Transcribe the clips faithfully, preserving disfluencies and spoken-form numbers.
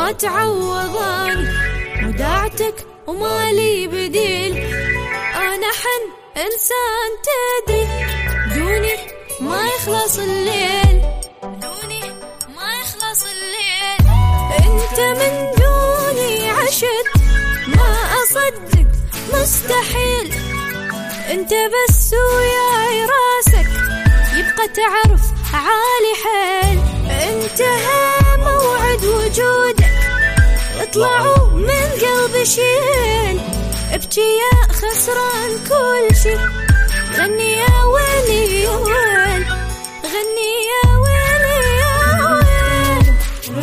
ما تعوضاني، وداعتك ومالي بديل. أنا حن إنسان تدري، دوني ما يخلص الليل، دوني ما يخلص الليل. انت من دوني عشت ما أصدق مستحيل، انت بس وياي راسك يبقى تعرف عالي حيل. انتهى موعد وجودك، اطلعوا من قلبي شيل. ابكي يا خسران كل شي، غني يا ويلي يا ويل، غني يا ويلي يا ويل.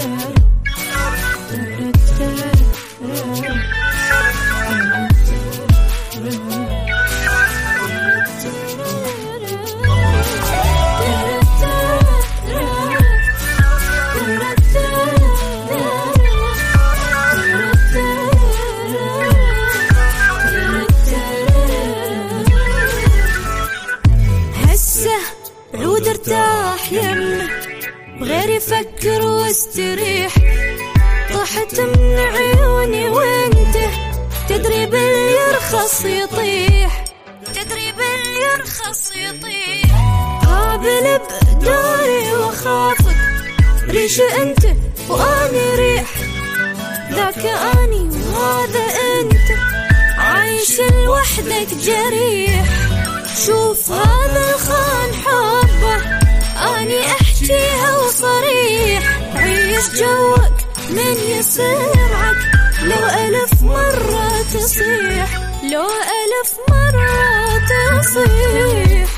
عود ارتاح يمه بغير يفكر واستريح. طحت من عيوني وانت تدري باليرخص يطيح، تدري باليرخص يطيح. قابل بداري وخافك، ريش انت واني ريح. ذاك اني وهذا انت، عايش لوحدك جريح. شوف هذا الخان حبه، اني احكيها وصريح. عيش جوك من يسرعك، لو الف مرة تصيح، لو الف مرة تصيح.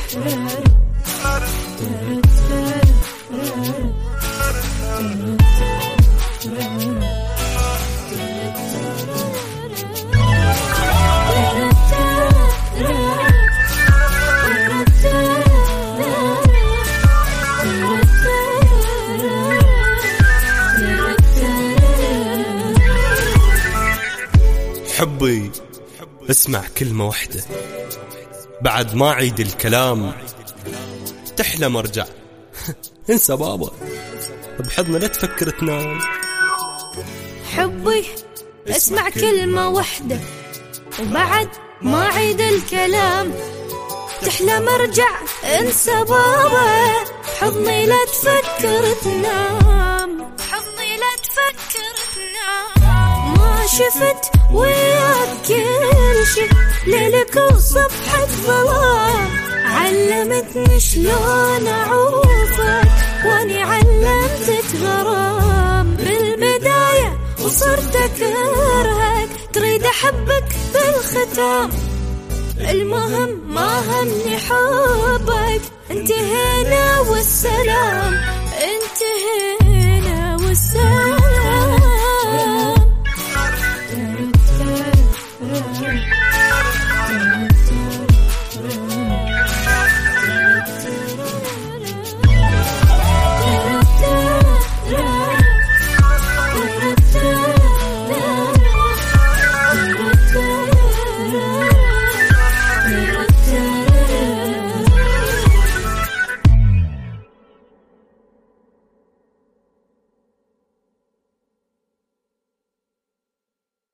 حبي اسمع كلمة واحدة، بعد ما عيد الكلام تحلم ارجع. انسى بابا بحضنه لا تفكر تنام. حبي اسمع كلمة واحدة، وبعد ما عيد الكلام تحلم ارجع. انسى بابا حضني لا تفكر تنام، حضني لا تفكر تنام. ما شفت وياك كل شي، ليلك وصبحة ظلام. علمتني شلون اعوفك، واني علمتك غرام. بالبداية وصرت اكرهك، تريد احبك بالختام. المهم ما همني حبك، انتهينا والسلام.